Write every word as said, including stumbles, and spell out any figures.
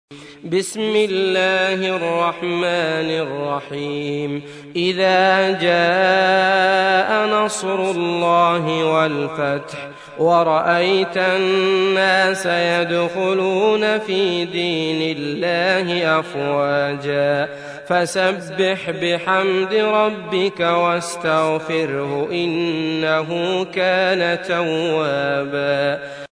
بسم الله الرحمن الرحيم إذا جاء نصر الله والفتح ورأيت الناس يدخلون في دين الله أفواجا فسبح بحمد ربك واستغفره إنه كان توابا.